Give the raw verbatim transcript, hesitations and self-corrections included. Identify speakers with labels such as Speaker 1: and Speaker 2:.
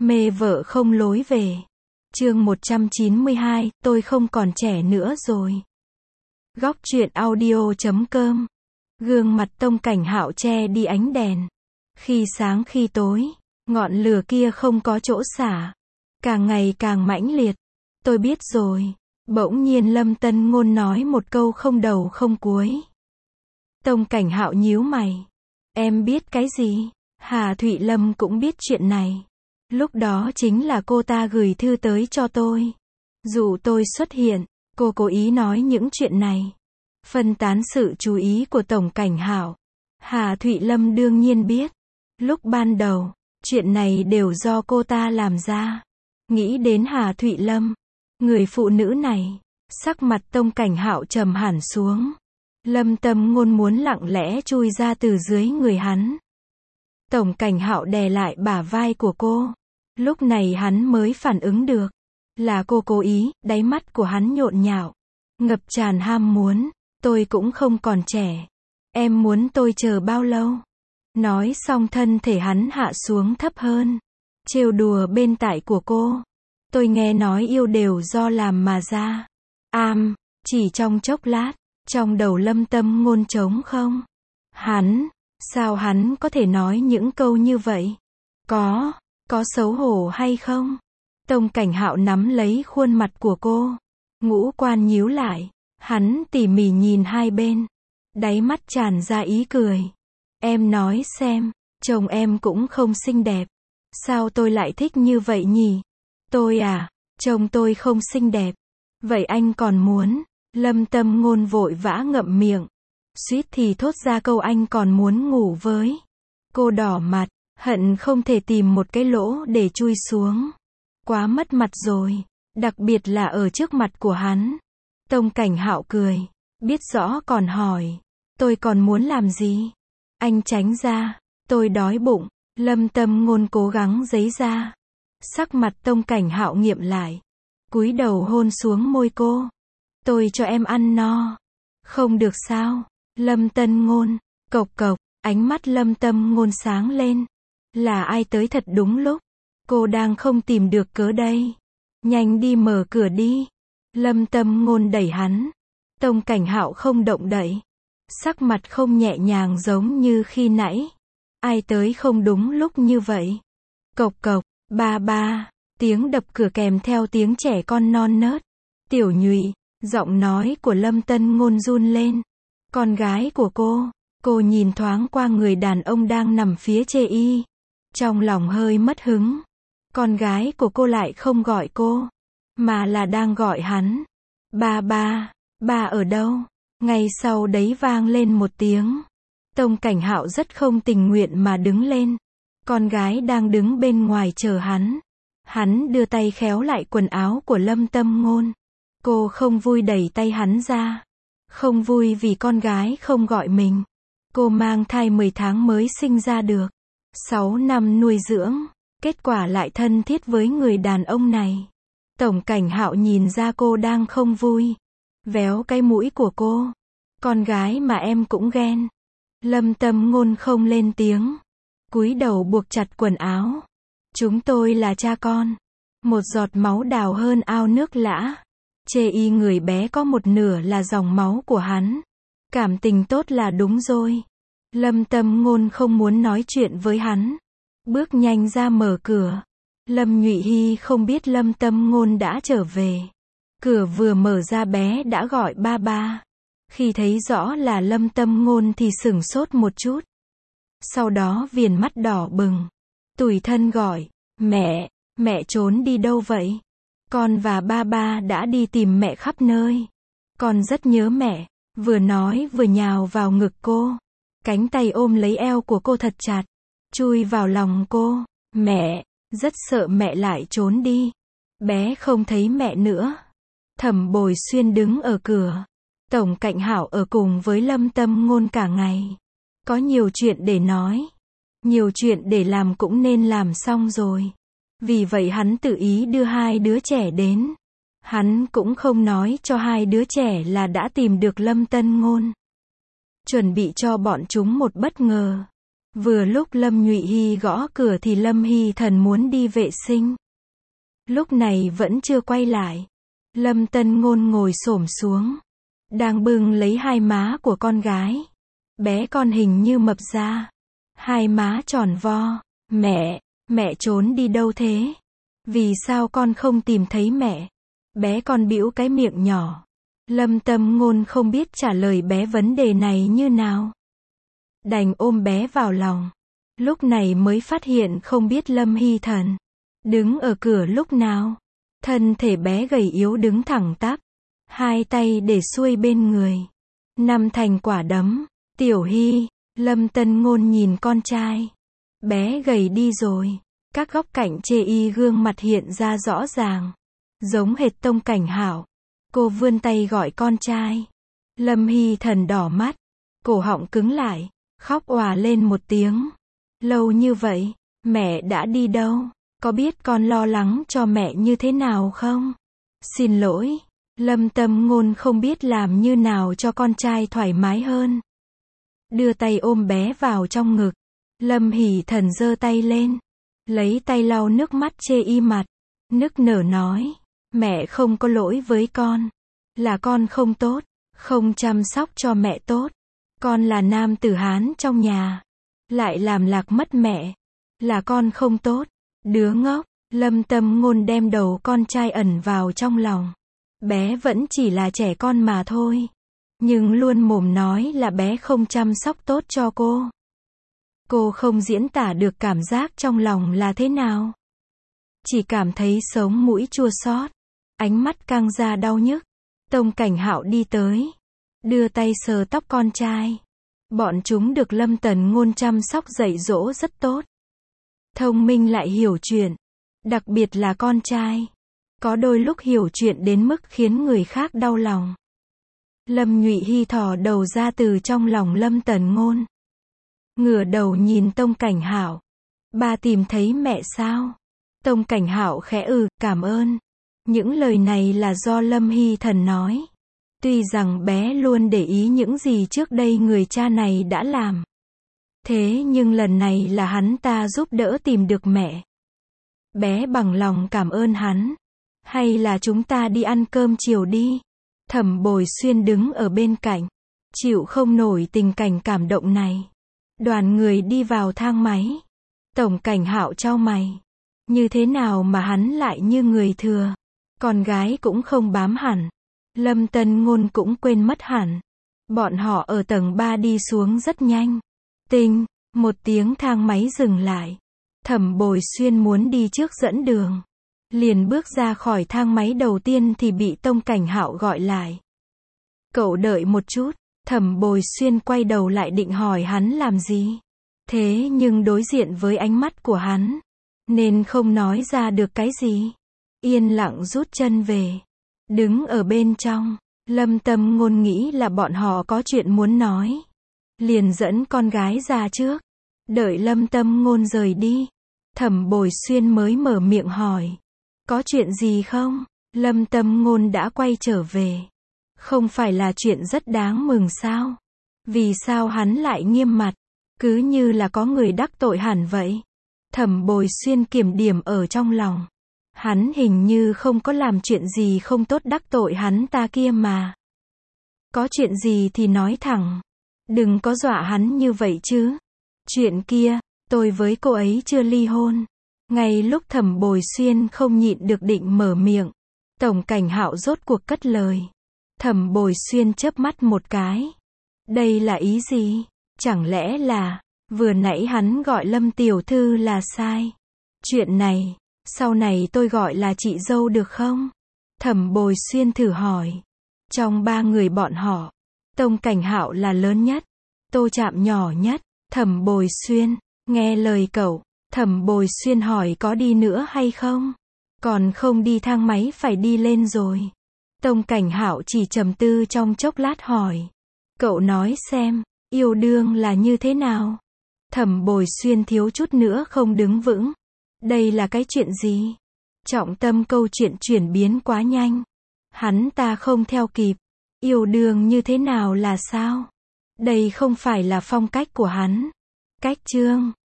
Speaker 1: Mê vợ không lối về. Chương một trăm chín mươi hai, tôi không còn trẻ nữa rồi. Góc truyện audio chấm com. Gương mặt Tông Cảnh Hạo che đi ánh đèn. Khi sáng khi tối, ngọn lửa kia không có chỗ xả. Càng ngày càng mãnh liệt. Tôi biết rồi. Bỗng nhiên Lâm Tân Ngôn nói một câu không đầu không cuối. Tông Cảnh Hạo nhíu mày. Em biết cái gì? Hà Thụy Lâm cũng biết chuyện này. Lúc đó chính là cô ta gửi thư tới cho tôi. Dù tôi xuất hiện, cô cố ý nói những chuyện này. Phân tán sự chú ý của Tổng Cảnh Hạo. Hà Thụy Lâm đương nhiên biết. Lúc ban đầu, chuyện này đều do cô ta làm ra. Nghĩ đến Hà Thụy Lâm, người phụ nữ này, sắc mặt Tông Cảnh Hạo trầm hẳn xuống. Lâm Tâm Ngôn muốn lặng lẽ chui ra từ dưới người hắn. Tổng Cảnh Hạo đè lại bả vai của cô. Lúc này hắn mới phản ứng được. Là cô cố ý, đáy mắt của hắn nhộn nhạo. Ngập tràn ham muốn. Tôi cũng không còn trẻ. Em muốn tôi chờ bao lâu? Nói xong thân thể hắn hạ xuống thấp hơn. Trêu đùa bên tai của cô. Tôi nghe nói yêu đều do làm mà ra. Am, chỉ trong chốc lát, trong đầu Lâm Tâm Ngôn trống không. Hắn, sao hắn có thể nói những câu như vậy? Có, có xấu hổ hay không? Tông Cảnh Hạo nắm lấy khuôn mặt của cô. Ngũ quan nhíu lại. Hắn tỉ mỉ nhìn hai bên. Đáy mắt tràn ra ý cười. Em nói xem, chồng em cũng không xinh đẹp. Sao tôi lại thích như vậy nhỉ? Tôi à, chồng tôi không xinh đẹp. Vậy anh còn muốn? Lâm Tâm Ngôn vội vã ngậm miệng. Suýt thì thốt ra câu anh còn muốn ngủ với. Cô đỏ mặt, hận không thể tìm một cái lỗ để chui xuống. Quá mất mặt rồi, đặc biệt là ở trước mặt của hắn. Tông Cảnh Hạo cười, biết rõ còn hỏi, tôi còn muốn làm gì? Anh tránh ra, tôi đói bụng. Lâm Tâm Ngôn cố gắng giãy ra. Sắc mặt Tông Cảnh Hạo nghiêm lại, cúi đầu hôn xuống môi cô. Tôi cho em ăn no. Không được sao? Lâm Tân Ngôn, cộc cộc, ánh mắt Lâm Tâm Ngôn sáng lên. Là ai tới thật đúng lúc. Cô đang không tìm được cớ đây. Nhanh đi mở cửa đi. Lâm Tâm Ngôn đẩy hắn. Tông Cảnh Hạo không động đậy. Sắc mặt không nhẹ nhàng giống như khi nãy. Ai tới không đúng lúc như vậy? Cộc cộc, ba ba. Tiếng đập cửa kèm theo tiếng trẻ con non nớt. Tiểu Nhụy, giọng nói của Lâm Tân Ngôn run lên. Con gái của cô. Cô nhìn thoáng qua người đàn ông đang nằm phía chê y. Trong lòng hơi mất hứng. Con gái của cô lại không gọi cô, mà là đang gọi hắn. Ba ba, ba ở đâu? Ngay sau đấy vang lên một tiếng. Tông Cảnh Hạo rất không tình nguyện mà đứng lên. Con gái đang đứng bên ngoài chờ hắn. Hắn đưa tay khéo lại quần áo của Lâm Tâm Ngôn. Cô không vui đẩy tay hắn ra. Không vui vì con gái không gọi mình. Cô mang thai mười tháng mới sinh ra được. sáu năm nuôi dưỡng. Kết quả lại thân thiết với người đàn ông này. Tổng Cảnh Hạo nhìn ra cô đang không vui. Véo cái mũi của cô. Con gái mà em cũng ghen. Lâm Tâm Ngôn không lên tiếng. Cúi đầu buộc chặt quần áo. Chúng tôi là cha con. Một giọt máu đào hơn ao nước lã. Chê y người bé có một nửa là dòng máu của hắn. Cảm tình tốt là đúng rồi. Lâm Tâm Ngôn không muốn nói chuyện với hắn. Bước nhanh ra mở cửa. Lâm Nhụy Hy không biết Lâm Tâm Ngôn đã trở về. Cửa vừa mở ra bé đã gọi ba ba. Khi thấy rõ là Lâm Tâm Ngôn thì sửng sốt một chút. Sau đó viền mắt đỏ bừng. Tủi thân gọi, mẹ, mẹ trốn đi đâu vậy? Con và ba ba đã đi tìm mẹ khắp nơi. Con rất nhớ mẹ. Vừa nói vừa nhào vào ngực cô. Cánh tay ôm lấy eo của cô thật chặt. Chui vào lòng cô. Mẹ, rất sợ mẹ lại trốn đi. Bé không thấy mẹ nữa. Thẩm Bồi Xuyên đứng ở cửa. Tổng Cảnh Hạo ở cùng với Lâm Tâm Ngôn cả ngày. Có nhiều chuyện để nói. Nhiều chuyện để làm cũng nên làm xong rồi. Vì vậy hắn tự ý đưa hai đứa trẻ đến. Hắn cũng không nói cho hai đứa trẻ là đã tìm được Lâm Tân Ngôn. Chuẩn bị cho bọn chúng một bất ngờ. Vừa lúc Lâm Nhụy Hy gõ cửa thì Lâm Hy Thần muốn đi vệ sinh. Lúc này vẫn chưa quay lại. Lâm Tân Ngôn ngồi xổm xuống, đang bưng lấy hai má của con gái. Bé con hình như mập ra, hai má tròn vo. Mẹ, mẹ trốn đi đâu thế? Vì sao con không tìm thấy mẹ? Bé con bĩu cái miệng nhỏ. Lâm Tâm Ngôn không biết trả lời bé vấn đề này như nào. Đành ôm bé vào lòng. Lúc này mới phát hiện không biết Lâm Hy Thần đứng ở cửa lúc nào. Thân thể bé gầy yếu đứng thẳng tắp, hai tay để xuôi bên người, nằm thành quả đấm. Tiểu Hy, Lâm Tân Ngôn nhìn con trai. Bé gầy đi rồi. Các góc cạnh chê y gương mặt hiện ra rõ ràng, giống hệt Tông Cảnh Hạo. Cô vươn tay gọi con trai. Lâm Hy Thần đỏ mắt, cổ họng cứng lại, khóc òa lên một tiếng. Lâu như vậy, mẹ đã đi đâu? Có biết con lo lắng cho mẹ như thế nào không? Xin lỗi. Lâm Tâm Ngôn không biết làm như nào cho con trai thoải mái hơn. Đưa tay ôm bé vào trong ngực. Lâm Hỷ Thần giơ tay lên, lấy tay lau nước mắt chê y mặt, nức nở nói. Mẹ không có lỗi với con. Là con không tốt, không chăm sóc cho mẹ tốt. Con là nam tử Hán trong nhà, lại làm lạc mất mẹ. Là con không tốt. Đứa ngốc. Lâm Tâm Ngôn đem đầu con trai ẩn vào trong lòng. Bé vẫn chỉ là trẻ con mà thôi, nhưng luôn mồm nói là bé không chăm sóc tốt cho cô. Cô không diễn tả được cảm giác trong lòng là thế nào. Chỉ cảm thấy sống mũi chua xót, ánh mắt căng ra đau nhức. Tông Cảnh Hạo đi tới, đưa tay sờ tóc con trai. Bọn chúng được Lâm Tần Ngôn chăm sóc dạy dỗ rất tốt. Thông minh lại hiểu chuyện, đặc biệt là con trai. Có đôi lúc hiểu chuyện đến mức khiến người khác đau lòng. Lâm Nhụy Hy thò đầu ra từ trong lòng Lâm Tần Ngôn, ngửa đầu nhìn Tông Cảnh Hạo. Ba tìm thấy mẹ sao? Tông Cảnh Hạo khẽ ừ, cảm ơn. Những lời này là do Lâm Hy Thần nói. Tuy rằng bé luôn để ý những gì trước đây người cha này đã làm. Thế nhưng lần này là hắn ta giúp đỡ tìm được mẹ. Bé bằng lòng cảm ơn hắn. Hay là chúng ta đi ăn cơm chiều đi? Thẩm Bồi Xuyên đứng ở bên cạnh, chịu không nổi tình cảnh cảm động này. Đoàn người đi vào thang máy. Tổng Cảnh Hạo chau mày. Như thế nào mà hắn lại như người thừa? Con gái cũng không bám hẳn. Lâm Tân Ngôn cũng quên mất hẳn. Bọn họ ở tầng ba đi xuống rất nhanh. Tinh, một tiếng thang máy dừng lại. Thẩm Bồi Xuyên muốn đi trước dẫn đường. Liền bước ra khỏi thang máy đầu tiên thì bị Tông Cảnh Hạo gọi lại. Cậu đợi một chút. Thẩm Bồi Xuyên quay đầu lại định hỏi hắn làm gì. Thế nhưng đối diện với ánh mắt của hắn, nên không nói ra được cái gì. Yên lặng rút chân về. Đứng ở bên trong, Lâm Tâm Ngôn nghĩ là bọn họ có chuyện muốn nói. Liền dẫn con gái ra trước. Đợi Lâm Tâm Ngôn rời đi, Thẩm Bồi Xuyên mới mở miệng hỏi. Có chuyện gì không? Lâm Tâm Ngôn đã quay trở về. Không phải là chuyện rất đáng mừng sao? Vì sao hắn lại nghiêm mặt? Cứ như là có người đắc tội hẳn vậy. Thẩm Bồi Xuyên kiểm điểm ở trong lòng. Hắn hình như không có làm chuyện gì không tốt đắc tội hắn ta kia mà. Có chuyện gì thì nói thẳng. Đừng có dọa hắn như vậy chứ. Chuyện kia, tôi với cô ấy chưa ly hôn. Ngay lúc Thẩm Bồi Xuyên không nhịn được định mở miệng, Tổng Cảnh Hạo rốt cuộc cất lời. Thẩm Bồi Xuyên chớp mắt một cái. Đây là ý gì? Chẳng lẽ là, vừa nãy hắn gọi Lâm tiểu thư là sai? Chuyện này, sau này tôi gọi là chị dâu được không? Thẩm Bồi Xuyên thử hỏi. Trong ba người bọn họ, Tông Cảnh Hạo là lớn nhất, Tô Trạm nhỏ nhất. Thẩm Bồi Xuyên, nghe lời cậu. Thẩm Bồi Xuyên hỏi có đi nữa hay không? Còn không đi, thang máy phải đi lên rồi. Tông Cảnh Hạo chỉ trầm tư trong chốc lát hỏi. Cậu nói xem, yêu đương là như thế nào? Thẩm Bồi Xuyên thiếu chút nữa không đứng vững. Đây là cái chuyện gì? Trọng tâm câu chuyện chuyển biến quá nhanh. Hắn ta không theo kịp. Yêu đương như thế nào là sao? Đây không phải là phong cách của hắn. Cách chương